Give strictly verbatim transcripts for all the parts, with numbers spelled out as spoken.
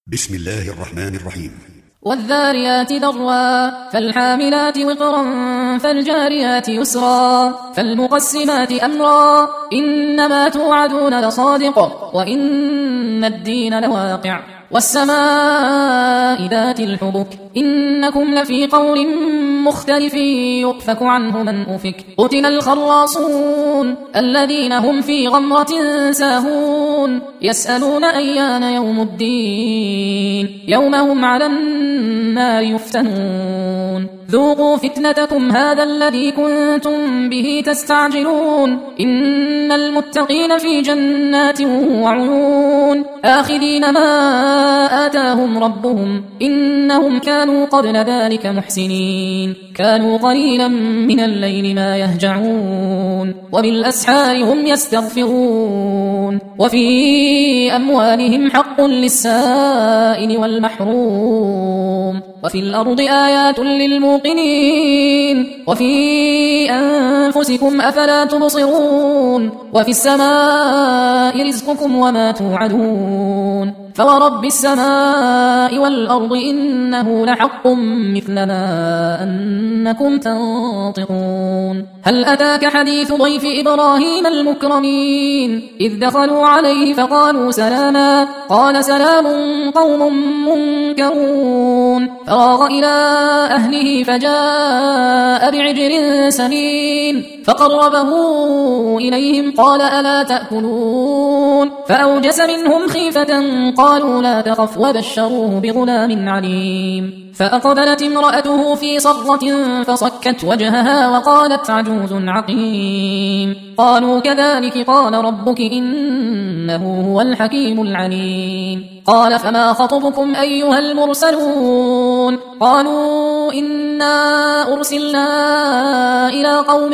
بسم الله الرحمن الرحيم. والذاريات ذروا فالحاملات وقرا فالجاريات يسرا فالمقسمات أمرا إنما توعدون لصادق وإن الدين لواقع والسماء ذات الحبك إنكم لفي قول مختلف يؤفك عنه من أفك قتل الخراصون الذين هم في غمرة ساهون يسألون أيان يوم الدين يوم هم على النار يفتنون ذوقوا فتنتكم هذا الذي كنتم به تستعجلون إن المتقين في جنات وعيون آخذين ما آتاهم ربهم إنهم كانوا قبل ذلك محسنين كانوا قليلا من الليل ما يهجعون وبالأسحار هم يستغفرون وفي أموالهم حق للسائل والمحروم وفي الأرض آيات للموقنين وفي أنفسكم أفلا تبصرون وفي السماء رزقكم وما توعدون فورب السماء والأرض إنه لحق مثل ما أنكم تنطقون هل أتاك حديث ضيف إبراهيم المكرمين إذ دخلوا عليه فقالوا سلاما قال سلام قوم منكرون فراغ إلى أهله فجاء بعجل سمين فقربه إليهم قال ألا تأكلون فأوجس منهم خيفة قالوا لا تخف وبشروه بغلام عليم فأقبلت امرأته في صرة فصكت وجهها وقالت عجوز عقيم قالوا كذلك قال ربك إنه هو الحكيم العليم قال فما خطبكم أيها المرسلون قالوا إنا أرسلنا إلى قوم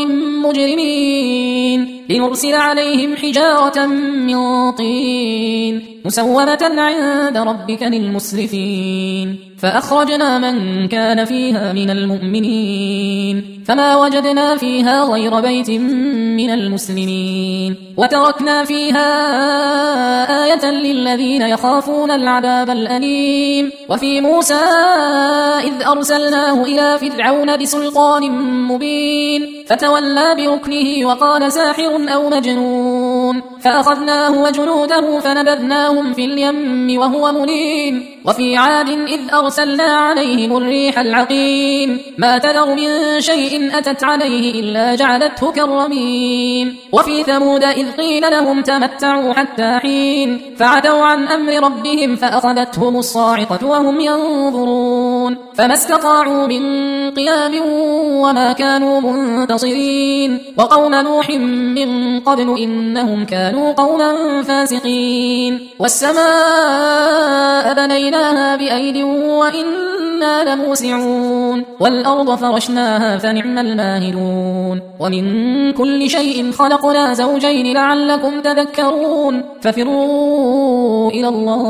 مجرمين لنرسل عليهم حجارة من طين مسومة عند ربك للمسرفين فأخرجنا من كان فيها من المؤمنين فما وجدنا فيها غير بيت من المسلمين وتركنا فيها آية للذين يخافون العذاب الأليم وفي موسى إذ أرسلناه إلى فرعون بسلطان مبين فتولى بركنه وقال ساحر أو مجنون فأخذناه وجنوده فنبذناهم في اليم وهو مليم وفي عاد إذ أرسلنا عليهم الريح العقيم ما تذر من شيء أتت عليه إلا جعلته كالرميم وفي ثمود إذ قيل لهم تمتعوا حتى حين فعتوا عن أمر ربهم فأخذتهم الصاعقة وهم ينظرون فما استطاعوا من قيام وما كانوا منتصرين وقوم نوح من قبل إنهم كانوا قوما فاسقين والسماء بنيناها بأيد وإنا لموسعون والأرض فرشناها فنعم الماهدون ومن كل شيء خلقنا زوجين لعلكم تذكرون ففروا إلى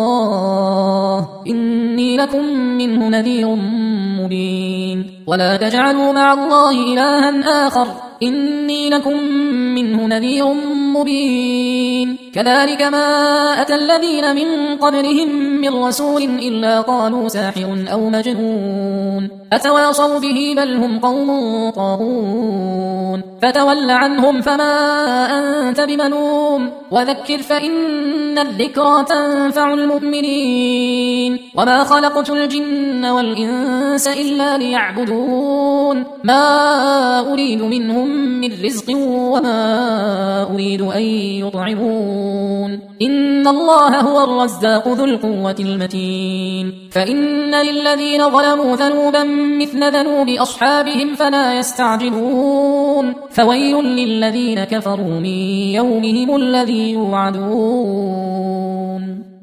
الله إني لكم منه نذير مبين ولا تجعلوا مع الله إلها آخر إني لكم منه نذير مبين كذلك ما أتى الذين من قبلهم من رسول إلا قالوا ساحر أو مجنون أتواصوا به بل هم قوم طاغون فتول عنهم فما أنت بملوم وذكر فإن الذكرى تنفع المؤمنين وما خلقت الجن والإنس إلا ليعبدون ما أريد منهم من رزق وما أريد أن يطعمون إن الله هو الرزاق ذو القوة المتين فإن للذين ظلموا ذنوبا مثل ذنوب أصحابهم فلا يستعجلون فويل للذين كفروا من يومهم الذي يوعدون.